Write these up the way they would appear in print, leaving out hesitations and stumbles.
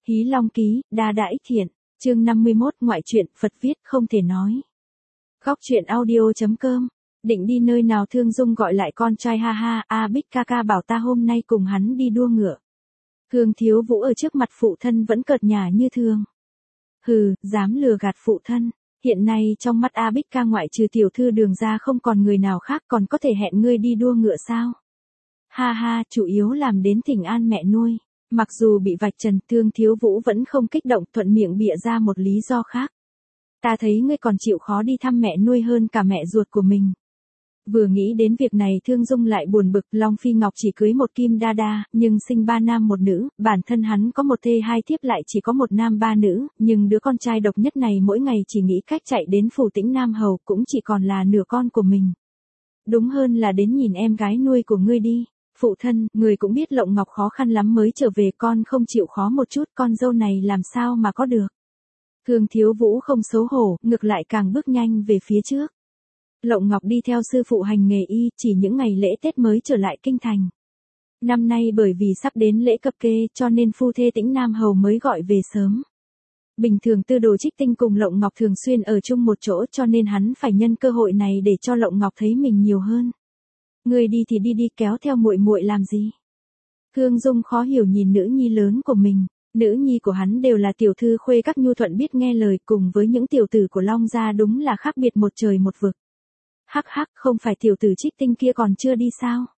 Hí Long Ký, Đa Đa Ích Thiện, chương 51, ngoại truyện, Phật viết không thể nói. Góc truyện audio.com, định đi nơi nào Thương Dung gọi lại con trai ha ha, A Bích ca ca bảo ta hôm nay cùng hắn đi đua ngựa. Thương Thiếu Vũ ở trước mặt phụ thân vẫn cợt nhả như thường. Hừ, dám lừa gạt phụ thân, hiện nay trong mắt A Bích ca ngoại trừ tiểu thư Đường ra không còn người nào khác còn có thể hẹn ngươi đi đua ngựa sao? Ha ha, chủ yếu làm đến thỉnh an mẹ nuôi. Mặc dù bị vạch trần, Thương Thiếu Vũ vẫn không kích động, thuận miệng bịa ra một lý do khác. Ta thấy ngươi còn chịu khó đi thăm mẹ nuôi hơn cả mẹ ruột của mình. Vừa nghĩ đến việc này Thương Dung lại buồn bực, Long Phi Ngọc chỉ cưới một kim đa đa, nhưng sinh 3 nam 1 nữ, bản thân hắn có 1 thê 2 thiếp lại chỉ có 1 nam 3 nữ, nhưng đứa con trai độc nhất này mỗi ngày chỉ nghĩ cách chạy đến phủ Tĩnh Nam Hầu, cũng chỉ còn là nửa con của mình. Đúng hơn là đến nhìn em gái nuôi của ngươi đi. Phụ thân, người cũng biết Lộng Ngọc khó khăn lắm mới trở về, con không chịu khó một chút, con dâu này làm sao mà có được. Thương Thiếu Vũ không xấu hổ, ngược lại càng bước nhanh về phía trước. Lộng Ngọc đi theo sư phụ hành nghề y, chỉ những ngày lễ Tết mới trở lại kinh thành. Năm nay bởi vì sắp đến lễ cập kê cho nên phu thê Tĩnh Nam Hầu mới gọi về sớm. Bình thường Tư Đồ Trích Tinh cùng Lộng Ngọc thường xuyên ở chung một chỗ cho nên hắn phải nhân cơ hội này để cho Lộng Ngọc thấy mình nhiều hơn. Người đi thì đi kéo theo muội muội làm gì? Thương Dung khó hiểu nhìn nữ nhi lớn của mình, nữ nhi của hắn đều là tiểu thư khuê các nhu thuận biết nghe lời, cùng với những tiểu tử của Long gia đúng là khác biệt một trời một vực. Hắc hắc, không phải tiểu tử Trích Tinh kia còn chưa đi sao?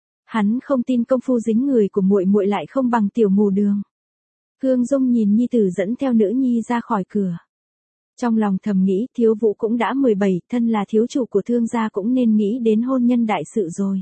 Hắn không tin công phu dính người của muội muội lại không bằng tiểu mù đường. Thương Dung nhìn nhi tử dẫn theo nữ nhi ra khỏi cửa. Trong lòng thầm nghĩ, Thiếu Vũ cũng đã 17, thân là thiếu chủ của Thương gia cũng nên nghĩ đến hôn nhân đại sự rồi.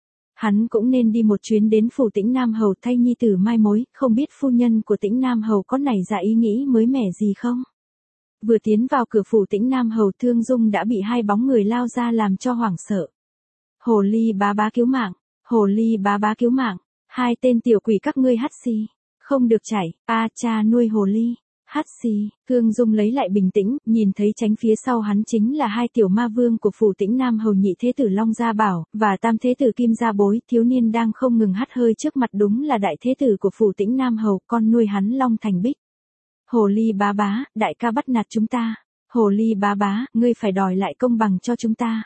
Hắn cũng nên đi một chuyến đến phủ Tĩnh Nam Hầu thay nhi tử mai mối, không biết phu nhân của Tĩnh Nam Hầu có nảy ra ý nghĩ mới mẻ gì không? Vừa tiến vào cửa phủ Tĩnh Nam Hầu, Thương Dung đã bị 2 bóng người lao ra làm cho hoảng sợ. Hồ ly bá bá cứu mạng, hồ ly bá bá cứu mạng, 2 tên tiểu quỷ các ngươi hắt xì, không được chảy, a cha nuôi hồ ly. Hắt xì, Thương Dung lấy lại bình tĩnh, nhìn thấy tránh phía sau hắn chính là 2 tiểu ma vương của phủ Tĩnh Nam Hầu, nhị thế tử Long Gia Bảo, và tam thế tử Kim Gia Bối, thiếu niên đang không ngừng hắt hơi trước mặt đúng là đại thế tử của phủ Tĩnh Nam Hầu, con nuôi hắn Long Thành Bích. Hồ ly bá bá, đại ca bắt nạt chúng ta. Hồ ly bá bá, ngươi phải đòi lại công bằng cho chúng ta.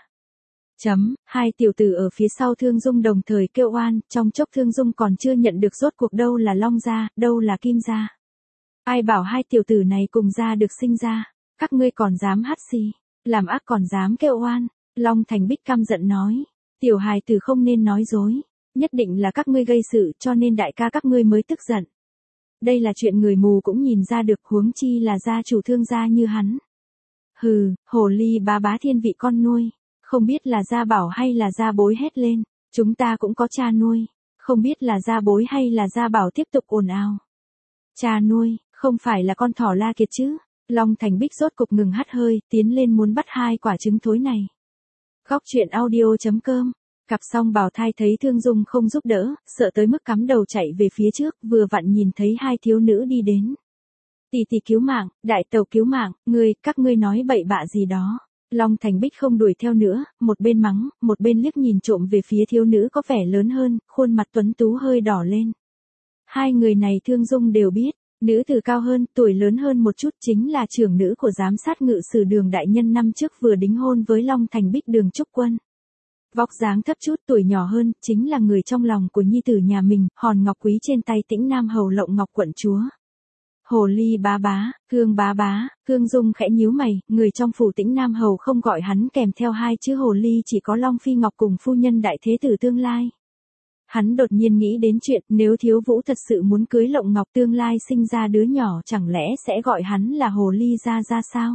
2 tiểu tử ở phía sau Thương Dung đồng thời kêu oan, trong chốc Thương Dung còn chưa nhận được rốt cuộc đâu là Long Gia, đâu là Kim Gia. Ai bảo 2 tiểu tử này cùng ra được sinh ra, các ngươi còn dám hắt xì, làm ác còn dám kêu oan. Long Thành Bích căm giận nói, tiểu hài tử không nên nói dối, nhất định là các ngươi gây sự cho nên đại ca các ngươi mới tức giận. Đây là chuyện người mù cũng nhìn ra được, huống chi là gia chủ Thương gia như hắn. Hừ, hồ ly bá bá thiên vị con nuôi, không biết là Gia Bảo hay là Gia Bối hét lên, chúng ta cũng có cha nuôi, không biết là Gia Bối hay là Gia Bảo tiếp tục ồn ào. Cha nuôi, không phải là con thỏ La Kiệt chứ? Long Thành Bích rốt cục ngừng hắt hơi, tiến lên muốn bắt 2 quả trứng thối này. Góc truyện audio.com, cặp song bào thai thấy Thương Dung không giúp đỡ, sợ tới mức cắm đầu chạy về phía trước, vừa vặn nhìn thấy 2 thiếu nữ đi đến. Tỷ tỷ cứu mạng, đại tẩu cứu mạng, các ngươi nói bậy bạ gì đó. Long Thành Bích không đuổi theo nữa, một bên mắng, một bên liếc nhìn trộm về phía thiếu nữ có vẻ lớn hơn, khuôn mặt tuấn tú hơi đỏ lên. 2 người này Thương Dung đều biết. Nữ tử cao hơn, tuổi lớn hơn một chút chính là trưởng nữ của giám sát ngự sử Đường đại nhân năm trước vừa đính hôn với Long Thành Bích Đường Trúc Quân. Vóc dáng thấp chút, tuổi nhỏ hơn, chính là người trong lòng của nhi tử nhà mình, hòn ngọc quý trên tay Tĩnh Nam Hầu Lộng Ngọc quận chúa. Hồ ly bá bá, Thương bá bá, Thương Dung khẽ nhíu mày, người trong phủ Tĩnh Nam Hầu không gọi hắn kèm theo 2 chữ hồ ly, chỉ có Long Phi Ngọc cùng phu nhân đại thế tử tương lai. Hắn đột nhiên nghĩ đến chuyện nếu Thiếu Vũ thật sự muốn cưới Lộng Ngọc tương lai sinh ra đứa nhỏ chẳng lẽ sẽ gọi hắn là hồ ly ra sao?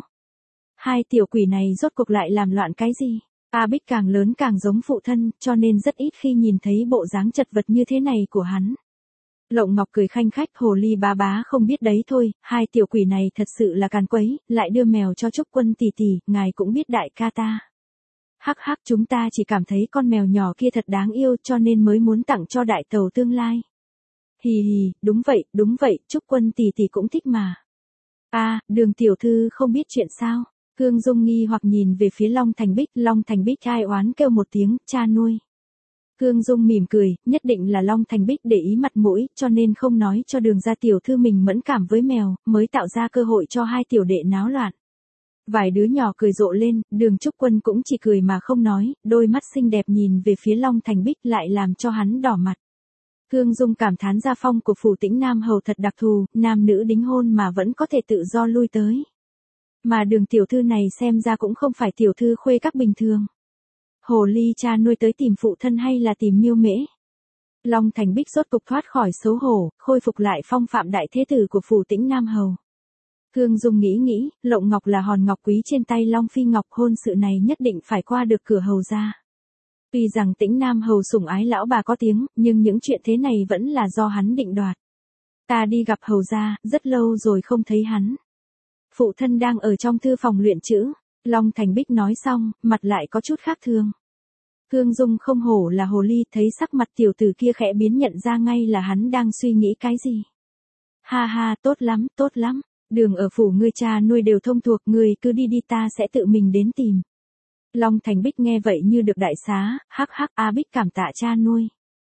2 tiểu quỷ này rốt cuộc lại làm loạn cái gì? A Bích càng lớn càng giống phụ thân cho nên rất ít khi nhìn thấy bộ dáng chật vật như thế này của hắn. Lộng Ngọc cười khanh khách, hồ ly bá bá không biết đấy thôi, 2 tiểu quỷ này thật sự là càn quấy, lại đưa mèo cho Trúc Quân tỷ tỷ, ngài cũng biết đại ca ta. Hắc hắc, chúng ta chỉ cảm thấy con mèo nhỏ kia thật đáng yêu cho nên mới muốn tặng cho đại tẩu tương lai. Hì hì, đúng vậy, Trúc Quân tỷ tỷ cũng thích mà. Đường tiểu thư không biết chuyện sao? Thương Dung nghi hoặc nhìn về phía Long Thành Bích ai oán kêu một tiếng, cha nuôi. Khương Dung mỉm cười, nhất định là Long Thành Bích để ý mặt mũi, cho nên không nói cho Đường gia tiểu thư mình mẫn cảm với mèo, mới tạo ra cơ hội cho hai tiểu đệ náo loạn. Vài đứa nhỏ cười rộ lên, Đường Trúc Quân cũng chỉ cười mà không nói, đôi mắt xinh đẹp nhìn về phía Long Thành Bích lại làm cho hắn đỏ mặt. Khương Dung cảm thán gia phong của phủ Tĩnh Nam hầu thật đặc thù, nam nữ đính hôn mà vẫn có thể tự do lui tới. Mà Đường tiểu thư này xem ra cũng không phải tiểu thư khuê các bình thường. Hồ ly cha nuôi tới tìm phụ thân hay là tìm Miêu Mễ? Long Thành Bích rốt cục thoát khỏi xấu hổ, khôi phục lại phong phạm đại thế tử của phủ Tĩnh Nam hầu. Khương Dung nghĩ, Lộng Ngọc là hòn ngọc quý trên tay Long Phi Ngọc, hôn sự này nhất định phải qua được cửa hầu gia. Tuy rằng Tĩnh Nam hầu sủng ái lão bà có tiếng, nhưng những chuyện thế này vẫn là do hắn định đoạt. Ta đi gặp hầu gia, rất lâu rồi không thấy hắn. Phụ thân đang ở trong thư phòng luyện chữ. Long Thành Bích nói xong, mặt lại có chút khác thường. Khương Dung không hổ là hồ ly, thấy sắc mặt tiểu tử kia khẽ biến nhận ra ngay là hắn đang suy nghĩ cái gì. Ha ha, tốt lắm, đường ở phủ ngươi cha nuôi đều thông thuộc, ngươi cứ đi ta sẽ tự mình đến tìm. Long Thành Bích nghe vậy như được đại xá, hắc A Bích cảm tạ cha nuôi.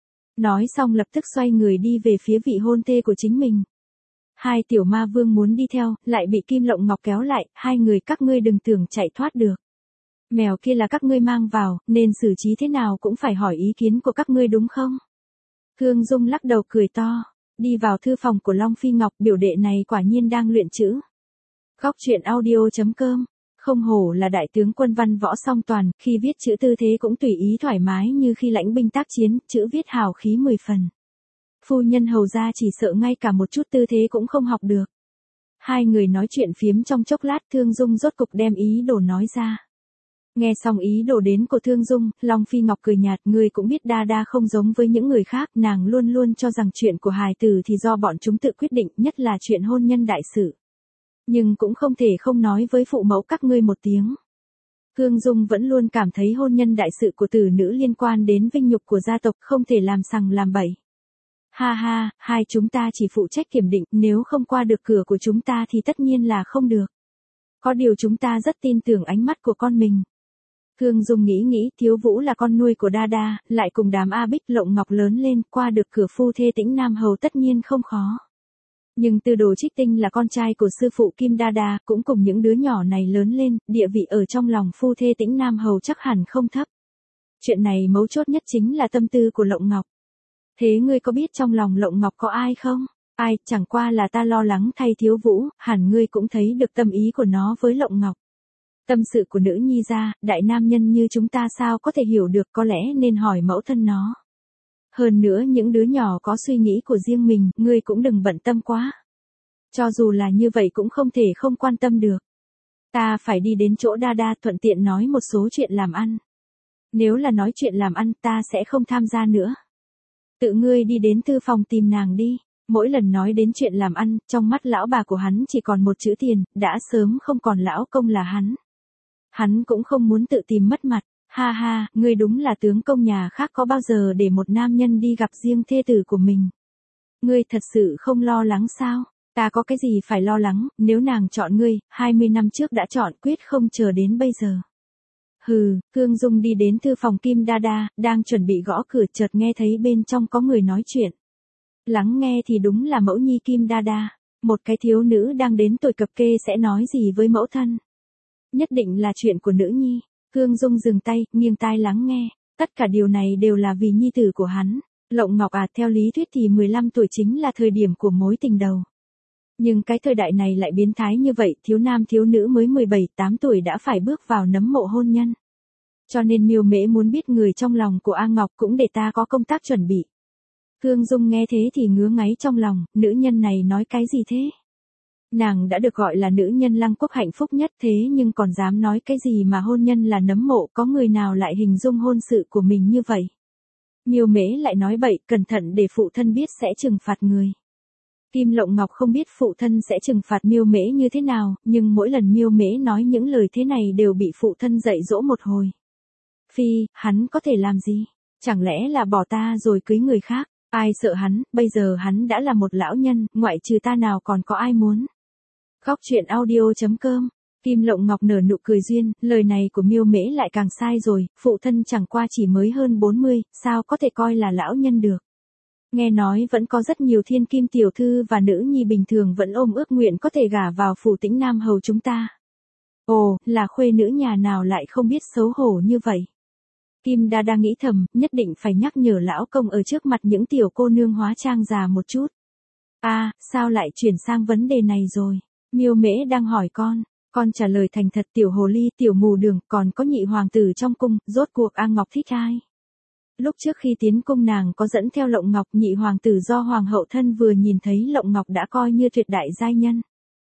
Nói xong lập tức xoay người đi về phía vị hôn thê của chính mình. Hai tiểu ma vương muốn đi theo, lại bị Kim Lộng Ngọc kéo lại, hai người các ngươi đừng tưởng chạy thoát được. Mèo kia là các ngươi mang vào, nên xử trí thế nào cũng phải hỏi ý kiến của các ngươi đúng không? Khương Dung lắc đầu cười to, đi vào thư phòng của Long Phi Ngọc, biểu đệ này quả nhiên đang luyện chữ. Góc truyện audio.com, không hổ là đại tướng quân văn võ song toàn, khi viết chữ tư thế cũng tùy ý thoải mái như khi lãnh binh tác chiến, chữ viết hào khí 10 phần. Phu nhân hầu gia chỉ sợ ngay cả một chút tư thế cũng không học được. Hai người nói chuyện phiếm trong chốc lát, Thương Dung rốt cục đem ý đồ nói ra. Nghe xong ý đồ đến của Thương Dung, Long Phi Ngọc cười nhạt, ngươi cũng biết đa không giống với những người khác, nàng luôn luôn cho rằng chuyện của hài tử thì do bọn chúng tự quyết định, nhất là chuyện hôn nhân đại sự. Nhưng cũng không thể không nói với phụ mẫu các ngươi một tiếng. Thương Dung vẫn luôn cảm thấy hôn nhân đại sự của tử nữ liên quan đến vinh nhục của gia tộc, không thể làm sằng làm bậy. Ha, hai chúng ta chỉ phụ trách kiểm định, nếu không qua được cửa của chúng ta thì tất nhiên là không được. Có điều chúng ta rất tin tưởng ánh mắt của con mình. Khương Dung nghĩ, Thiếu Vũ là con nuôi của Đa, lại cùng đám A Bích Lộng Ngọc lớn lên, qua được cửa phu thê Tĩnh Nam hầu tất nhiên không khó. Nhưng Tư Đồ Trích Tinh là con trai của sư phụ Kim Đa, cũng cùng những đứa nhỏ này lớn lên, địa vị ở trong lòng phu thê Tĩnh Nam hầu chắc hẳn không thấp. Chuyện này mấu chốt nhất chính là tâm tư của Lộng Ngọc. Thế ngươi có biết trong lòng Lộng Ngọc có ai không? Ai, chẳng qua là ta lo lắng thay Thiếu Vũ, hẳn ngươi cũng thấy được tâm ý của nó với Lộng Ngọc. Tâm sự của nữ nhi ra, đại nam nhân như chúng ta sao có thể hiểu được, có lẽ nên hỏi mẫu thân nó. Hơn nữa những đứa nhỏ có suy nghĩ của riêng mình, ngươi cũng đừng bận tâm quá. Cho dù là như vậy cũng không thể không quan tâm được. Ta phải đi đến chỗ Đa thuận tiện nói một số chuyện làm ăn. Nếu là nói chuyện làm ăn ta sẽ không tham gia nữa. Tự ngươi đi đến thư phòng tìm nàng đi. Mỗi lần nói đến chuyện làm ăn, trong mắt lão bà của hắn chỉ còn một chữ tiền, đã sớm không còn lão công là hắn. Hắn cũng không muốn tự tìm mất mặt. Ha, ngươi đúng là tướng công, nhà khác có bao giờ để một nam nhân đi gặp riêng thê tử của mình. Ngươi thật sự không lo lắng sao? Ta có cái gì phải lo lắng, nếu nàng chọn ngươi, 20 năm trước đã chọn, quyết không chờ đến bây giờ. Hừ, Khương Dung đi đến thư phòng Kim Đa, đang chuẩn bị gõ cửa, chợt nghe thấy bên trong có người nói chuyện. Lắng nghe thì đúng là mẫu nhi Kim Đa, một cái thiếu nữ đang đến tuổi cập kê sẽ nói gì với mẫu thân. Nhất định là chuyện của nữ nhi. Khương Dung dừng tay, nghiêng tai lắng nghe. Tất cả điều này đều là vì nhi tử của hắn. Lộng Ngọc à, theo lý thuyết thì 15 tuổi chính là thời điểm của mối tình đầu. Nhưng cái thời đại này lại biến thái như vậy, thiếu nam thiếu nữ mới 17-8 tuổi đã phải bước vào nấm mộ hôn nhân. Cho nên Miêu Mễ muốn biết người trong lòng của A Ngọc, cũng để ta có công tác chuẩn bị. Khương Dung nghe thế thì ngứa ngáy trong lòng, nữ nhân này nói cái gì thế? Nàng đã được gọi là nữ nhân Lăng Quốc hạnh phúc nhất, thế nhưng còn dám nói cái gì mà hôn nhân là nấm mộ, có người nào lại hình dung hôn sự của mình như vậy? Miêu Mễ lại nói bậy, cẩn thận để phụ thân biết sẽ trừng phạt người. Kim Lộng Ngọc không biết phụ thân sẽ trừng phạt Miêu Mễ như thế nào, nhưng mỗi lần Miêu Mễ nói những lời thế này đều bị phụ thân dạy dỗ một hồi. Phi, hắn có thể làm gì? Chẳng lẽ là bỏ ta rồi cưới người khác? Ai sợ hắn, bây giờ hắn đã là một lão nhân, ngoại trừ ta nào còn có ai muốn. Góc truyện audio.com Kim Lộng Ngọc nở nụ cười duyên, lời này của Miêu Mễ lại càng sai rồi, phụ thân chẳng qua chỉ mới hơn 40, sao có thể coi là lão nhân được. Nghe nói vẫn có rất nhiều thiên kim tiểu thư và nữ nhi bình thường vẫn ôm ước nguyện có thể gả vào phủ Tĩnh Nam hầu chúng ta. Ồ, là khuê nữ nhà nào lại không biết xấu hổ như vậy. Kim Đa đang nghĩ thầm, nhất định phải nhắc nhở lão công ở trước mặt những tiểu cô nương hóa trang già một chút. Sao lại chuyển sang vấn đề này rồi? Miêu Mễ đang hỏi con trả lời thành thật tiểu hồ ly, tiểu mù đường, còn có nhị hoàng tử trong cung, rốt cuộc A Ngọc thích ai? Lúc trước khi tiến cung nàng có dẫn theo Lộng Ngọc, nhị hoàng tử do hoàng hậu thân vừa nhìn thấy Lộng Ngọc đã coi như tuyệt đại giai nhân.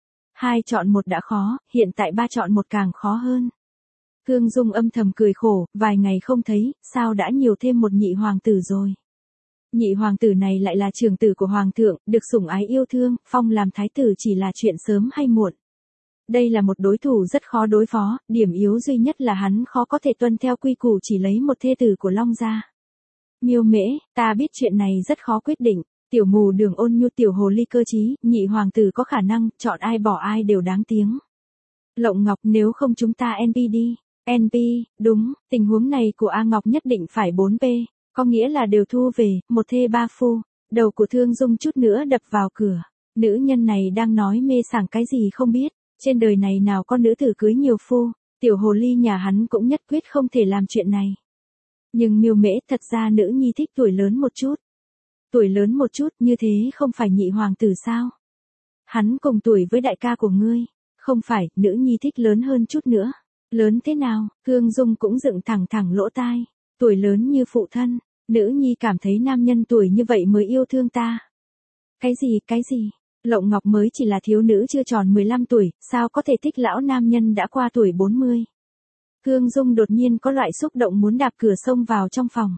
2 chọn 1 đã khó, hiện tại 3 chọn 1 càng khó hơn. Thương Dung âm thầm cười khổ, vài ngày không thấy, sao đã nhiều thêm một nhị hoàng tử rồi. Nhị hoàng tử này lại là trưởng tử của hoàng thượng, được sủng ái yêu thương, phong làm thái tử chỉ là chuyện sớm hay muộn. Đây là một đối thủ rất khó đối phó, điểm yếu duy nhất là hắn khó có thể tuân theo quy củ chỉ lấy một thê tử của Long gia. Miêu Mễ, ta biết chuyện này rất khó quyết định, tiểu mù đường ôn nhu tiểu hồ ly cơ trí, nhị hoàng tử có khả năng, chọn ai bỏ ai đều đáng tiếng. Lộng Ngọc, nếu không chúng ta NP đi. NP, đúng, tình huống này của A Ngọc nhất định phải 4P, có nghĩa là đều thu về, một thê ba phu. Đầu của Thương Dung chút nữa đập vào cửa. Nữ nhân này đang nói mê sảng cái gì không biết, trên đời này nào có nữ tử cưới nhiều phu, tiểu hồ ly nhà hắn cũng nhất quyết không thể làm chuyện này. Nhưng Miêu Mễ, thật ra nữ nhi thích tuổi lớn một chút. Tuổi lớn một chút, như thế không phải nhị hoàng tử sao? Hắn cùng tuổi với đại ca của ngươi. Không phải, nữ nhi thích lớn hơn chút nữa. Lớn thế nào? Thương Dung cũng dựng thẳng lỗ tai. Tuổi lớn như phụ thân, nữ nhi cảm thấy nam nhân tuổi như vậy mới yêu thương ta. Cái gì? Lộng Ngọc mới chỉ là thiếu nữ chưa tròn 15 tuổi, sao có thể thích lão nam nhân đã qua tuổi 40. Thương Dung đột nhiên có loại xúc động muốn đạp cửa xông vào trong phòng.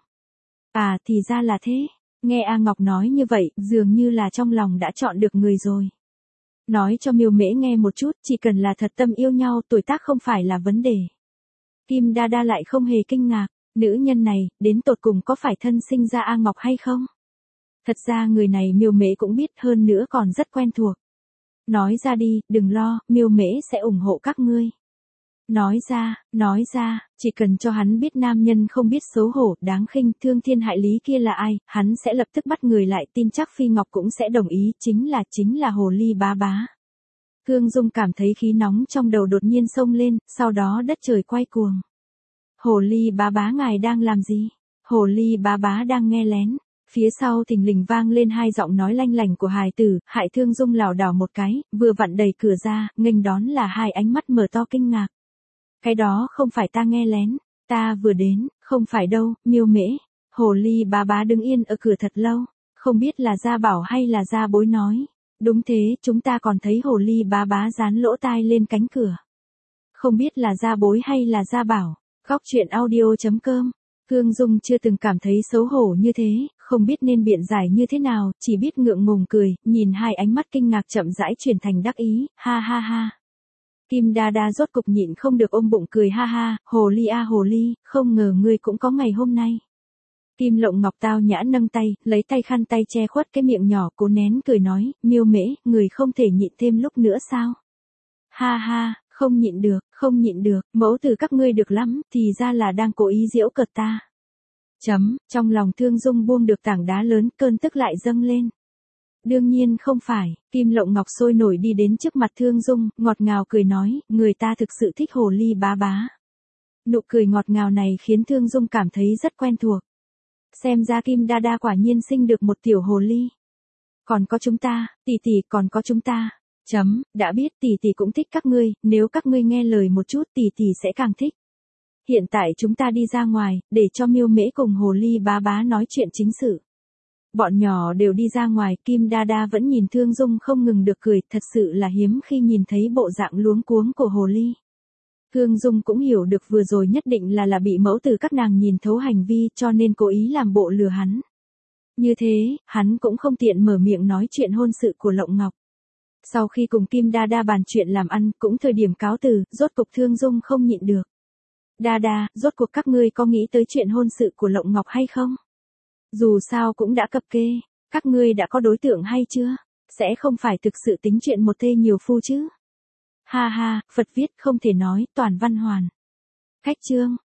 Thì ra là thế. Nghe A Ngọc nói như vậy, dường như là trong lòng đã chọn được người rồi. Nói cho Miêu Mễ nghe một chút, chỉ cần là thật tâm yêu nhau, tuổi tác không phải là vấn đề. Kim Đa Đa lại không hề kinh ngạc, nữ nhân này, đến tột cùng có phải thân sinh ra A Ngọc hay không? Thật ra người này Miêu Mễ cũng biết, hơn nữa còn rất quen thuộc. Nói ra đi, đừng lo, Miêu Mễ sẽ ủng hộ các ngươi. Nói ra, chỉ cần cho hắn biết nam nhân không biết xấu hổ, đáng khinh, thương thiên hại lý kia là ai, hắn sẽ lập tức bắt người lại, tin chắc Phi Ngọc cũng sẽ đồng ý, chính là hồ ly bá bá. Thương Dung cảm thấy khí nóng trong đầu đột nhiên xông lên, sau đó đất trời quay cuồng. Hồ ly bá bá ngài đang làm gì? Hồ ly bá bá đang nghe lén. Phía sau thình lình vang lên 2 giọng nói lanh lảnh của hài tử, hại Thương Dung lảo đảo một cái, vừa vặn đẩy cửa ra, nghênh đón là 2 ánh mắt mở to kinh ngạc. Cái đó không phải ta nghe lén, ta vừa đến, không phải đâu, Miêu Mễ. Hồ ly bá bá đứng yên ở cửa thật lâu, không biết là Gia Bảo hay là Gia Bối nói. Đúng thế, chúng ta còn thấy hồ ly bá bá dán lỗ tai lên cánh cửa. Không biết là Gia Bối hay là Gia Bảo. Góc truyện audio.com. Thương Dung chưa từng cảm thấy xấu hổ như thế, không biết nên biện giải như thế nào, chỉ biết ngượng ngùng cười, nhìn 2 ánh mắt kinh ngạc chậm rãi chuyển thành đắc ý, ha ha ha. Kim Đa Đa rốt cục nhịn không được ôm bụng cười ha ha, hồ ly hồ ly, không ngờ ngươi cũng có ngày hôm nay. Kim Lộng Ngọc tao nhã nâng tay, lấy tay khăn tay che khuất cái miệng nhỏ, cố nén cười nói, Miêu Mễ, người không thể nhịn thêm lúc nữa sao? Ha ha, không nhịn được, mẫu tử các ngươi được lắm, thì ra là đang cố ý giễu cợt ta. Trong lòng Thương Dung buông được tảng đá lớn, cơn tức lại dâng lên. Đương nhiên không phải, Kim Lộng Ngọc sôi nổi đi đến trước mặt Thương Dung, ngọt ngào cười nói, người ta thực sự thích hồ ly bá bá. Nụ cười ngọt ngào này khiến Thương Dung cảm thấy rất quen thuộc. Xem ra Kim Đa Đa quả nhiên sinh được một tiểu hồ ly. Còn có chúng ta, tỷ tỷ, còn có chúng ta. Đã biết tỷ tỷ cũng thích các ngươi, nếu các ngươi nghe lời một chút tỷ tỷ sẽ càng thích. Hiện tại chúng ta đi ra ngoài, để cho Miêu Mễ cùng hồ ly bá bá nói chuyện chính sự. Bọn nhỏ đều đi ra ngoài, Kim Đa Đa vẫn nhìn Thương Dung không ngừng được cười, thật sự là hiếm khi nhìn thấy bộ dạng luống cuống của hồ ly. Thương Dung cũng hiểu được vừa rồi nhất định là bị mẫu tử các nàng nhìn thấu hành vi, cho nên cố ý làm bộ lừa hắn. Như thế, hắn cũng không tiện mở miệng nói chuyện hôn sự của Lộng Ngọc. Sau khi cùng Kim Đa Đa bàn chuyện làm ăn, cũng thời điểm cáo từ, rốt cục Thương Dung không nhịn được. Đa Đa, rốt cuộc các ngươi có nghĩ tới chuyện hôn sự của Lộng Ngọc hay không? Dù sao cũng đã cập kê, các ngươi đã có đối tượng hay chưa? Sẽ không phải thực sự tính chuyện một thê nhiều phu chứ? Ha ha, Phật viết không thể nói, toàn văn hoàn. Khách chương.